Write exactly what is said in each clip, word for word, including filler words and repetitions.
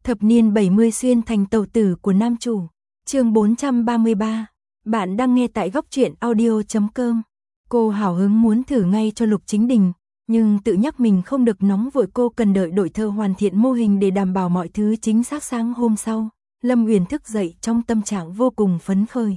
Thập niên bảy mươi xuyên thành tàu tử của nam chủ. Chương bốn trăm ba mươi ba. Bạn đang nghe tại góc truyện audio chấm com. Cô hào hứng muốn thử ngay cho Lục Chính Đình, nhưng tự nhắc mình không được nóng vội, cô cần đợi đội thơ hoàn thiện mô hình để đảm bảo mọi thứ chính xác. Sáng hôm sau, Lâm Uyển thức dậy trong tâm trạng vô cùng phấn khởi.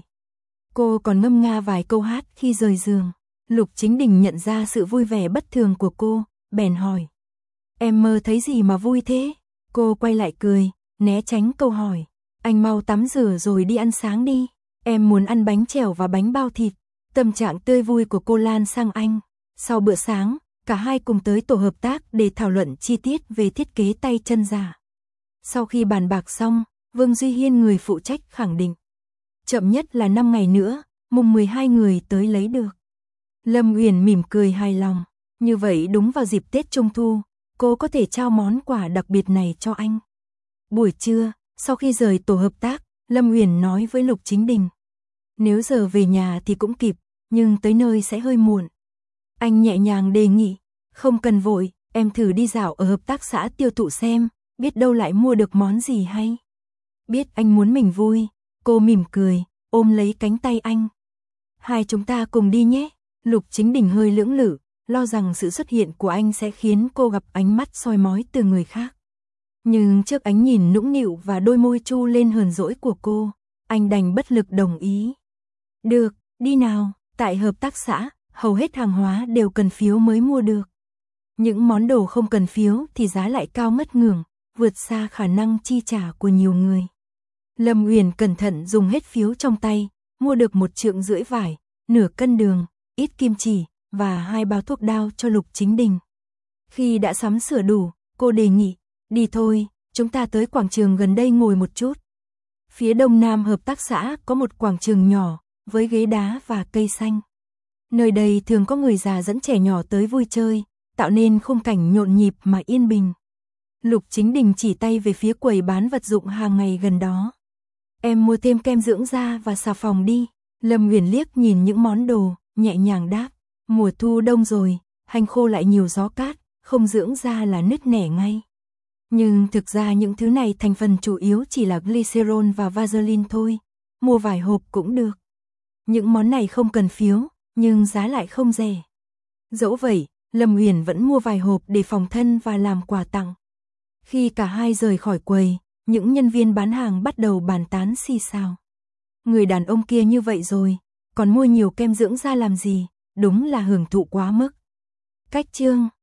Cô còn ngâm nga vài câu hát khi rời giường. Lục Chính Đình nhận ra sự vui vẻ bất thường của cô, bèn hỏi: "Em mơ thấy gì mà vui thế?" Cô quay lại cười, né tránh câu hỏi: "Anh mau tắm rửa rồi đi ăn sáng đi, em muốn ăn bánh chèo và bánh bao thịt." Tâm trạng tươi vui của cô lan sang anh. Sau bữa sáng, cả hai cùng tới tổ hợp tác để thảo luận chi tiết về thiết kế tay chân giả. Sau khi bàn bạc xong, Vương Duy Hiên, người phụ trách, khẳng định chậm nhất là năm ngày nữa, mùng mười hai người tới lấy được. Lâm Uyển mỉm cười hài lòng, như vậy đúng vào dịp Tết Trung Thu, cô có thể trao món quà đặc biệt này cho anh. Buổi trưa, sau khi rời tổ hợp tác, Lâm Uyển nói với Lục Chính Đình: "Nếu giờ về nhà thì cũng kịp, nhưng tới nơi sẽ hơi muộn." Anh nhẹ nhàng đề nghị: "Không cần vội, em thử đi dạo ở hợp tác xã tiêu thụ xem, biết đâu lại mua được món gì hay." Biết anh muốn mình vui, cô mỉm cười, ôm lấy cánh tay anh. "Hai chúng ta cùng đi nhé." Lục Chính Đình hơi lưỡng lự, lo rằng sự xuất hiện của anh sẽ khiến cô gặp ánh mắt soi mói từ người khác. Nhưng trước ánh nhìn nũng nịu và đôi môi chu lên hờn dỗi của cô, anh đành bất lực đồng ý. "Được, đi nào." Tại hợp tác xã, hầu hết hàng hóa đều cần phiếu mới mua được. Những món đồ không cần phiếu thì giá lại cao ngất ngưởng, vượt xa khả năng chi trả của nhiều người. Lâm Uyển cẩn thận dùng hết phiếu trong tay, mua được một trượng rưỡi vải, nửa cân đường, ít kim chỉ và hai bao thuốc đao cho Lục Chính Đình. Khi đã sắm sửa đủ, cô đề nghị: "Đi thôi, chúng ta tới quảng trường gần đây ngồi một chút." Phía đông nam hợp tác xã có một quảng trường nhỏ, với ghế đá và cây xanh. Nơi đây thường có người già dẫn trẻ nhỏ tới vui chơi, tạo nên khung cảnh nhộn nhịp mà yên bình. Lục Chính Đình chỉ tay về phía quầy bán vật dụng hàng ngày gần đó. "Em mua thêm kem dưỡng da và xà phòng đi." Lâm Uyển liếc nhìn những món đồ, nhẹ nhàng đáp: "Mùa thu đông rồi, hành khô lại nhiều gió cát, không dưỡng da là nứt nẻ ngay." Nhưng thực ra những thứ này thành phần chủ yếu chỉ là glycerol và Vaseline thôi, mua vài hộp cũng được. Những món này không cần phiếu, nhưng giá lại không rẻ. Dẫu vậy, Lâm Uyển vẫn mua vài hộp để phòng thân và làm quà tặng. Khi cả hai rời khỏi quầy, những nhân viên bán hàng bắt đầu bàn tán xì xào. Người đàn ông kia như vậy rồi, còn mua nhiều kem dưỡng da làm gì, đúng là hưởng thụ quá mức. Cách chương